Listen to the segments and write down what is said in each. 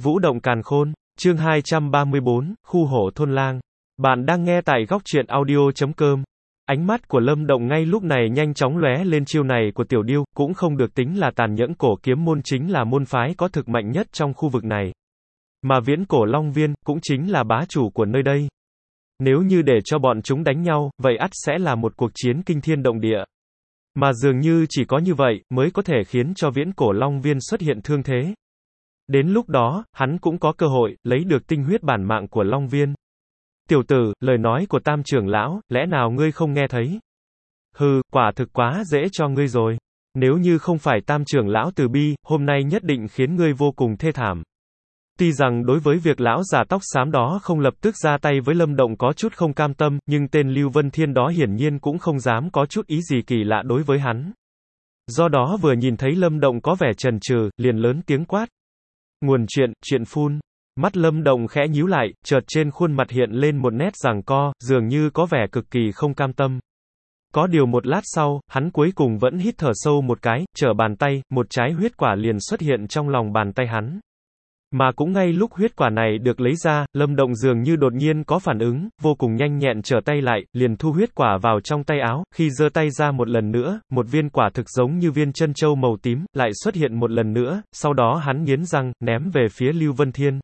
Vũ động càn khôn, chương 234, khu hổ thôn lang. Bạn đang nghe tại góc truyện audio.com. Ánh mắt của Lâm Động ngay lúc này nhanh chóng lóe lên chiêu này của Tiểu Điêu, cũng không được tính là tàn nhẫn, cổ kiếm môn chính là môn phái có thực mạnh nhất trong khu vực này. Mà Viễn Cổ Long Viên, cũng chính là bá chủ của nơi đây. Nếu như để cho bọn chúng đánh nhau, vậy ắt sẽ là một cuộc chiến kinh thiên động địa. Mà dường như chỉ có như vậy, mới có thể khiến cho Viễn Cổ Long Viên xuất hiện thương thế. Đến lúc đó, hắn cũng có cơ hội, lấy được tinh huyết bản mạng của Long Viên. Tiểu tử, lời nói của Tam trưởng lão, lẽ nào ngươi không nghe thấy? Hừ, quả thực quá dễ cho ngươi rồi. Nếu như không phải Tam trưởng lão từ bi, hôm nay nhất định khiến ngươi vô cùng thê thảm. Tuy rằng đối với việc lão già tóc xám đó không lập tức ra tay với Lâm Động có chút không cam tâm, nhưng tên Lưu Vân Thiên đó hiển nhiên cũng không dám có chút ý gì kỳ lạ đối với hắn. Do đó vừa nhìn thấy Lâm Động có vẻ chần chừ, liền lớn tiếng quát. Nguồn chuyện phun. Mắt Lâm Động khẽ nhíu lại, chợt trên khuôn mặt hiện lên một nét giằng co, dường như có vẻ cực kỳ không cam tâm. Có điều một lát sau, hắn cuối cùng vẫn hít thở sâu một cái, trở bàn tay, một trái huyết quả liền xuất hiện trong lòng bàn tay hắn. Mà cũng ngay lúc huyết quả này được lấy ra, Lâm Động dường như đột nhiên có phản ứng, vô cùng nhanh nhẹn trở tay lại, liền thu huyết quả vào trong tay áo, khi giơ tay ra một lần nữa, một viên quả thực giống như viên chân châu màu tím, lại xuất hiện một lần nữa, sau đó hắn nghiến răng, ném về phía Lưu Vân Thiên.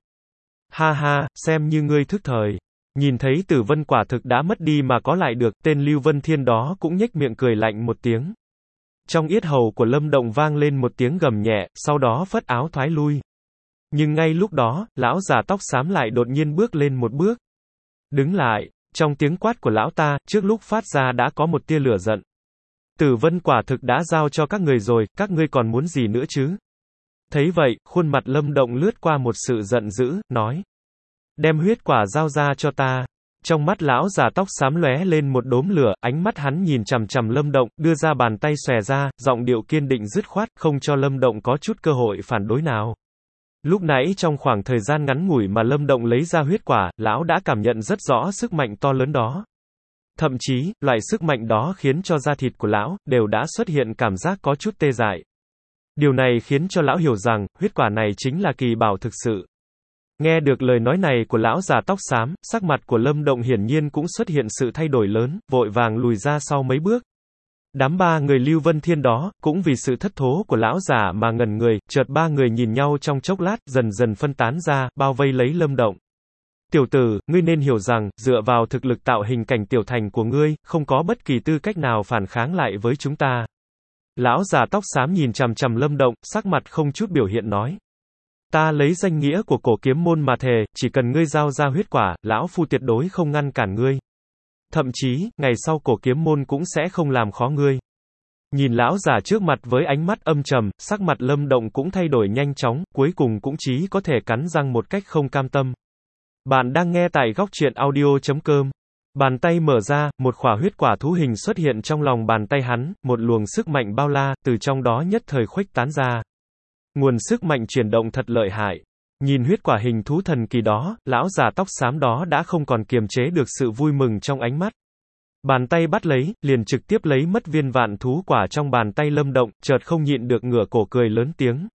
Ha ha, xem như ngươi thức thời. Nhìn thấy tử vân quả thực đã mất đi mà có lại được, tên Lưu Vân Thiên đó cũng nhếch miệng cười lạnh một tiếng. Trong yết hầu của Lâm Động vang lên một tiếng gầm nhẹ, sau đó phất áo thoái lui. Nhưng ngay lúc đó, lão già tóc xám lại đột nhiên bước lên một bước. Đứng lại, trong tiếng quát của lão ta, trước lúc phát ra đã có một tia lửa giận. Tử vân quả thực đã giao cho các người rồi, các ngươi còn muốn gì nữa chứ? Thấy vậy, khuôn mặt Lâm Động lướt qua một sự giận dữ, nói. Đem huyết quả giao ra cho ta. Trong mắt lão già tóc xám lóe lên một đốm lửa, ánh mắt hắn nhìn chằm chằm Lâm Động, đưa ra bàn tay xòe ra, giọng điệu kiên định dứt khoát, không cho Lâm Động có chút cơ hội phản đối nào. Lúc nãy trong khoảng thời gian ngắn ngủi mà Lâm Động lấy ra huyết quả, lão đã cảm nhận rất rõ sức mạnh to lớn đó. Thậm chí, loại sức mạnh đó khiến cho da thịt của lão, đều đã xuất hiện cảm giác có chút tê dại. Điều này khiến cho lão hiểu rằng, huyết quả này chính là kỳ bảo thực sự. Nghe được lời nói này của lão già tóc xám, sắc mặt của Lâm Động hiển nhiên cũng xuất hiện sự thay đổi lớn, vội vàng lùi ra sau mấy bước. Đám ba người Lưu Vân Thiên đó, cũng vì sự thất thố của lão già mà ngẩn người, chợt ba người nhìn nhau trong chốc lát, dần dần phân tán ra, bao vây lấy Lâm Động. Tiểu tử, ngươi nên hiểu rằng, dựa vào thực lực tạo hình cảnh tiểu thành của ngươi, không có bất kỳ tư cách nào phản kháng lại với chúng ta. Lão già tóc xám nhìn chằm chằm Lâm Động, sắc mặt không chút biểu hiện nói. Ta lấy danh nghĩa của cổ kiếm môn mà thề, chỉ cần ngươi giao ra huyết quả, lão phu tuyệt đối không ngăn cản ngươi. Thậm chí, ngày sau cổ kiếm môn cũng sẽ không làm khó ngươi. Nhìn lão già trước mặt với ánh mắt âm trầm, sắc mặt Lâm Động cũng thay đổi nhanh chóng, cuối cùng cũng chỉ có thể cắn răng một cách không cam tâm. Bạn đang nghe tại góc truyện audio.com. Bàn tay mở ra, một khỏa huyết quả thú hình xuất hiện trong lòng bàn tay hắn, một luồng sức mạnh bao la, từ trong đó nhất thời khuếch tán ra. Nguồn sức mạnh chuyển động thật lợi hại. Nhìn huyết quả hình thú thần kỳ đó, lão già tóc xám đó đã không còn kiềm chế được sự vui mừng trong ánh mắt. Bàn tay bắt lấy, liền trực tiếp lấy mất viên vạn thú quả trong bàn tay Lâm Động, chợt không nhịn được ngửa cổ cười lớn tiếng.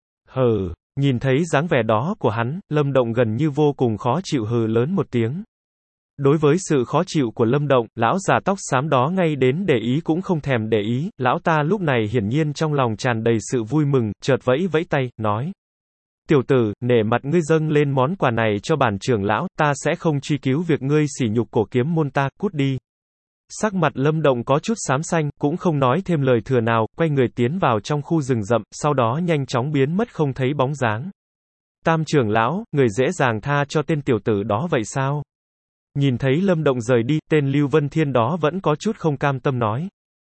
Hừ, nhìn thấy dáng vẻ đó của hắn, Lâm Động gần như vô cùng khó chịu hừ lớn một tiếng. Đối với sự khó chịu của Lâm Động, lão già tóc xám đó ngay đến để ý cũng không thèm để ý, lão ta lúc này hiển nhiên trong lòng tràn đầy sự vui mừng, chợt vẫy vẫy tay, nói. Tiểu tử, nể mặt ngươi dâng lên món quà này cho bản trưởng lão, ta sẽ không truy cứu việc ngươi sỉ nhục cổ kiếm môn ta, cút đi. Sắc mặt Lâm Động có chút xám xanh, cũng không nói thêm lời thừa nào, quay người tiến vào trong khu rừng rậm, sau đó nhanh chóng biến mất không thấy bóng dáng. Tam trưởng lão, người dễ dàng tha cho tên tiểu tử đó vậy sao? Nhìn thấy Lâm Động rời đi, tên Lưu Vân Thiên đó vẫn có chút không cam tâm nói.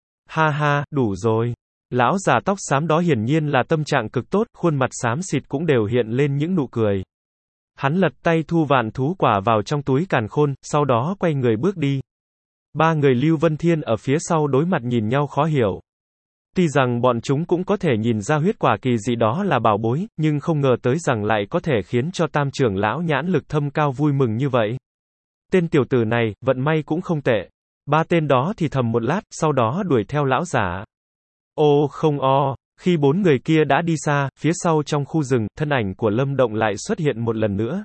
Ha ha, đủ rồi. Lão già tóc xám đó hiển nhiên là tâm trạng cực tốt, khuôn mặt xám xịt cũng đều hiện lên những nụ cười. Hắn lật tay thu vạn thú quả vào trong túi càn khôn, sau đó quay người bước đi. Ba người Lưu Vân Thiên ở phía sau đối mặt nhìn nhau khó hiểu. Tuy rằng bọn chúng cũng có thể nhìn ra huyết quả kỳ dị đó là bảo bối, nhưng không ngờ tới rằng lại có thể khiến cho tam trưởng lão nhãn lực thâm cao vui mừng như vậy. Tên tiểu tử này, vận may cũng không tệ. Ba tên đó thì thầm một lát, sau đó đuổi theo lão giả. Ô không o, Khi 4 người kia đã đi xa, phía sau trong khu rừng, thân ảnh của Lâm Động lại xuất hiện một lần nữa.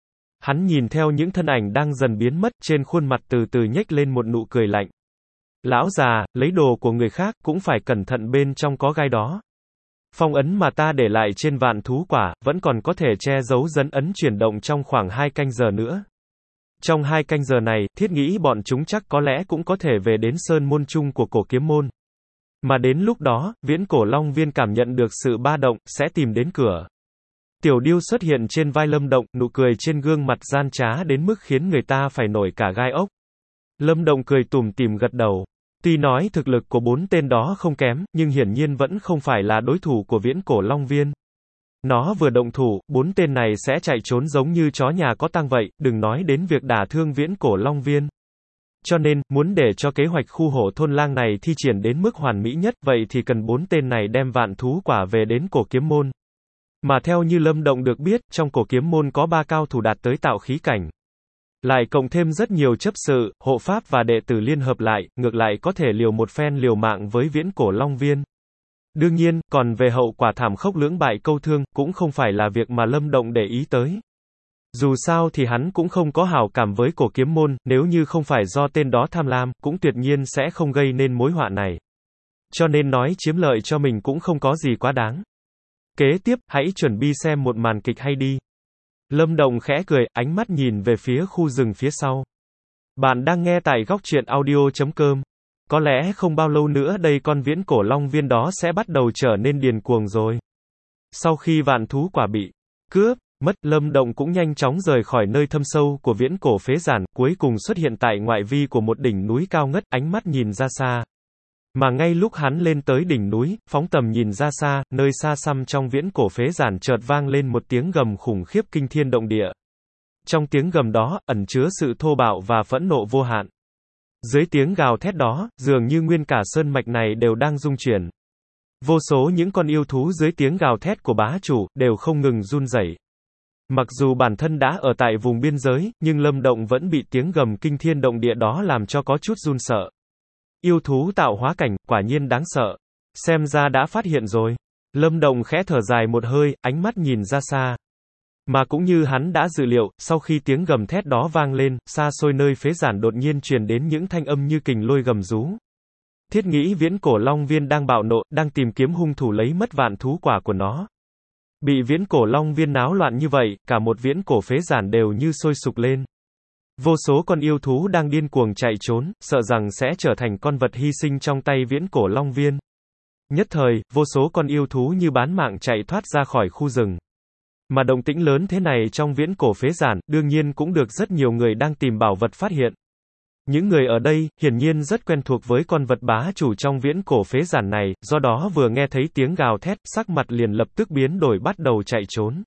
Hắn nhìn theo những thân ảnh đang dần biến mất, trên khuôn mặt từ từ nhếch lên một nụ cười lạnh. Lão già, lấy đồ của người khác, cũng phải cẩn thận bên trong có gai đó. Phong ấn mà ta để lại trên vạn thú quả, vẫn còn có thể che giấu dấn ấn chuyển động trong khoảng 2 canh giờ nữa. Trong 2 canh giờ này, thiết nghĩ bọn chúng chắc có lẽ cũng có thể về đến sơn môn chung của cổ kiếm môn. Mà đến lúc đó, Viễn Cổ Long Viên cảm nhận được sự ba động, sẽ tìm đến cửa. Tiểu Điêu xuất hiện trên vai Lâm Động, nụ cười trên gương mặt gian trá đến mức khiến người ta phải nổi cả gai ốc. Lâm Động cười tủm tỉm gật đầu. Tuy nói thực lực của 4 tên đó không kém, nhưng hiển nhiên vẫn không phải là đối thủ của Viễn Cổ Long Viên. Nó vừa động thủ, 4 tên này sẽ chạy trốn giống như chó nhà có tang vậy, đừng nói đến việc đả thương Viễn Cổ Long Viên. Cho nên, muốn để cho kế hoạch khu hổ thôn lang này thi triển đến mức hoàn mỹ nhất, vậy thì cần 4 tên này đem vạn thú quả về đến cổ kiếm môn. Mà theo như Lâm Động được biết, trong cổ kiếm môn có 3 cao thủ đạt tới tạo khí cảnh. Lại cộng thêm rất nhiều chấp sự, hộ pháp và đệ tử liên hợp lại, ngược lại có thể liều một phen liều mạng với Viễn Cổ Long Viên. Đương nhiên, còn về hậu quả thảm khốc lưỡng bại câu thương, cũng không phải là việc mà Lâm Động để ý tới. Dù sao thì hắn cũng không có hảo cảm với cổ kiếm môn, nếu như không phải do tên đó tham lam, cũng tuyệt nhiên sẽ không gây nên mối họa này. Cho nên nói chiếm lợi cho mình cũng không có gì quá đáng. Kế tiếp, hãy chuẩn bị xem một màn kịch hay đi. Lâm Động khẽ cười, ánh mắt nhìn về phía khu rừng phía sau. Bạn đang nghe tại góc truyện audio.com. Có lẽ không bao lâu nữa đây con Viễn Cổ Long Viên đó sẽ bắt đầu trở nên điên cuồng rồi. Sau khi vạn thú quả bị cướp mất, Lâm Động cũng nhanh chóng rời khỏi nơi thâm sâu của Viễn Cổ Phế Giản, cuối cùng xuất hiện tại ngoại vi của một đỉnh núi cao ngất, ánh mắt nhìn ra xa. Mà ngay lúc hắn lên tới đỉnh núi, phóng tầm nhìn ra xa, nơi xa xăm trong Viễn Cổ Phế Giản chợt vang lên một tiếng gầm khủng khiếp kinh thiên động địa. Trong tiếng gầm đó, ẩn chứa sự thô bạo và phẫn nộ vô hạn. Dưới tiếng gào thét đó, dường như nguyên cả sơn mạch này đều đang rung chuyển. Vô số những con yêu thú dưới tiếng gào thét của bá chủ, đều không ngừng run rẩy. Mặc dù bản thân đã ở tại vùng biên giới, nhưng Lâm Động vẫn bị tiếng gầm kinh thiên động địa đó làm cho có chút run sợ. Yêu thú tạo hóa cảnh, quả nhiên đáng sợ. Xem ra đã phát hiện rồi. Lâm Động khẽ thở dài một hơi, ánh mắt nhìn ra xa. Mà cũng như hắn đã dự liệu, sau khi tiếng gầm thét đó vang lên, xa xôi nơi phế giản đột nhiên truyền đến những thanh âm như kình lôi gầm rú. Thiết nghĩ Viễn Cổ Long Viên đang bạo nộ, đang tìm kiếm hung thủ lấy mất vạn thú quả của nó. Bị Viễn Cổ Long Viên náo loạn như vậy, cả một Viễn Cổ Phế Giản đều như sôi sục lên. Vô số con yêu thú đang điên cuồng chạy trốn, sợ rằng sẽ trở thành con vật hy sinh trong tay Viễn Cổ Long Viên. Nhất thời, vô số con yêu thú như bán mạng chạy thoát ra khỏi khu rừng. Mà động tĩnh lớn thế này trong Viễn Cổ Phế Giản, đương nhiên cũng được rất nhiều người đang tìm bảo vật phát hiện. Những người ở đây, hiển nhiên rất quen thuộc với con vật bá chủ trong Viễn Cổ Phế Giản này, do đó vừa nghe thấy tiếng gào thét, sắc mặt liền lập tức biến đổi bắt đầu chạy trốn.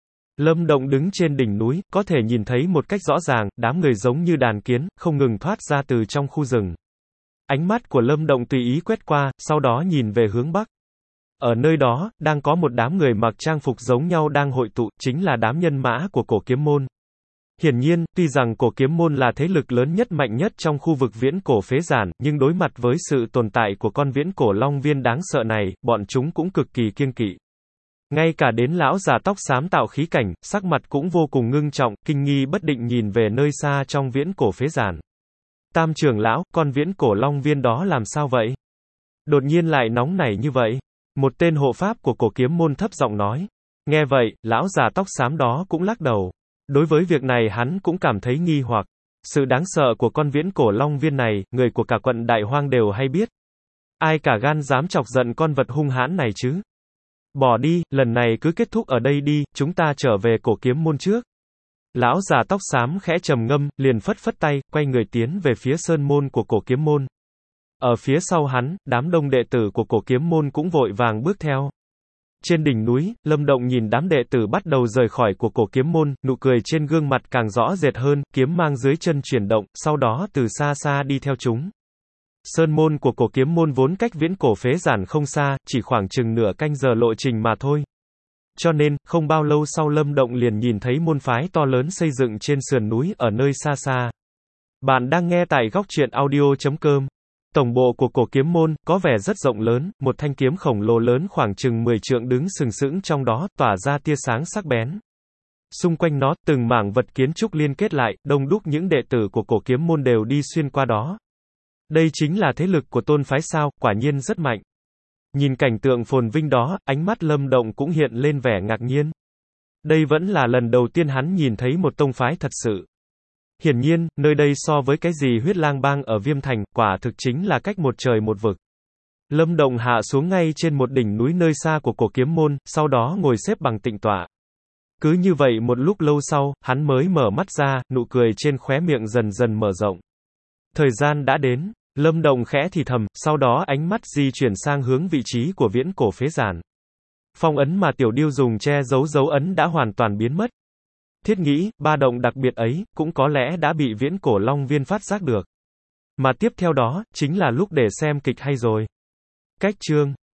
Lâm Động đứng trên đỉnh núi, có thể nhìn thấy một cách rõ ràng, đám người giống như đàn kiến, không ngừng thoát ra từ trong khu rừng. Ánh mắt của Lâm Động tùy ý quét qua, sau đó nhìn về hướng bắc. Ở nơi đó, đang có một đám người mặc trang phục giống nhau đang hội tụ, chính là đám nhân mã của cổ kiếm môn. Hiển nhiên, tuy rằng cổ kiếm môn là thế lực lớn nhất mạnh nhất trong khu vực Viễn Cổ Phế Giản, nhưng đối mặt với sự tồn tại của con Viễn Cổ Long Viên đáng sợ này, bọn chúng cũng cực kỳ kiêng kỵ. Ngay cả đến lão già tóc xám tạo khí cảnh, sắc mặt cũng vô cùng ngưng trọng, kinh nghi bất định nhìn về nơi xa trong Viễn Cổ Phế Giản. Tam trưởng lão, con Viễn Cổ Long Viên đó làm sao vậy? Đột nhiên lại nóng nảy như vậy? Một tên hộ pháp của cổ kiếm môn thấp giọng nói. Nghe vậy, lão già tóc xám đó cũng lắc đầu. Đối với việc này hắn cũng cảm thấy nghi hoặc. Sự đáng sợ của con Viễn Cổ Long Viên này, người của cả quận Đại Hoang đều hay biết. Ai cả gan dám chọc giận con vật hung hãn này chứ? Bỏ đi, lần này cứ kết thúc ở đây đi, chúng ta trở về cổ kiếm môn trước. Lão già tóc xám khẽ trầm ngâm, liền phất phất tay, quay người tiến về phía sơn môn của cổ kiếm môn. Ở phía sau hắn, đám đông đệ tử của cổ kiếm môn cũng vội vàng bước theo. Trên đỉnh núi, Lâm Động nhìn đám đệ tử bắt đầu rời khỏi của cổ kiếm môn, nụ cười trên gương mặt càng rõ rệt hơn, kiếm mang dưới chân chuyển động, sau đó từ xa xa đi theo chúng. Sơn môn của cổ kiếm môn vốn cách Viễn Cổ Phế Giản không xa, chỉ khoảng chừng nửa canh giờ lộ trình mà thôi. Cho nên, không bao lâu sau Lâm Động liền nhìn thấy môn phái to lớn xây dựng trên sườn núi ở nơi xa xa. Bạn đang nghe tại góc truyện audio.com. Tổng bộ của cổ kiếm môn, có vẻ rất rộng lớn, một thanh kiếm khổng lồ lớn khoảng chừng 10 trượng đứng sừng sững trong đó, tỏa ra tia sáng sắc bén. Xung quanh nó, từng mảng vật kiến trúc liên kết lại, đông đúc những đệ tử của cổ kiếm môn đều đi xuyên qua đó. Đây chính là thế lực của tôn phái sao, quả nhiên rất mạnh. Nhìn cảnh tượng phồn vinh đó, ánh mắt Lâm Động cũng hiện lên vẻ ngạc nhiên. Đây vẫn là lần đầu tiên hắn nhìn thấy một tông phái thật sự. Hiển nhiên, nơi đây so với cái gì Huyết Lang Bang ở Viêm Thành, quả thực chính là cách một trời một vực. Lâm Động hạ xuống ngay trên một đỉnh núi nơi xa của cổ kiếm môn, sau đó ngồi xếp bằng tịnh tọa. Cứ như vậy một lúc lâu sau, hắn mới mở mắt ra, nụ cười trên khóe miệng dần dần mở rộng. Thời gian đã đến, Lâm Động khẽ thì thầm, sau đó ánh mắt di chuyển sang hướng vị trí của viễn cổ phế giản. Phong ấn mà Tiểu Điêu dùng che giấu dấu ấn đã hoàn toàn biến mất. Thiết nghĩ, ba động đặc biệt ấy, cũng có lẽ đã bị viễn cổ Long Viên phát giác được. Mà tiếp theo đó, chính là lúc để xem kịch hay rồi. Cách chương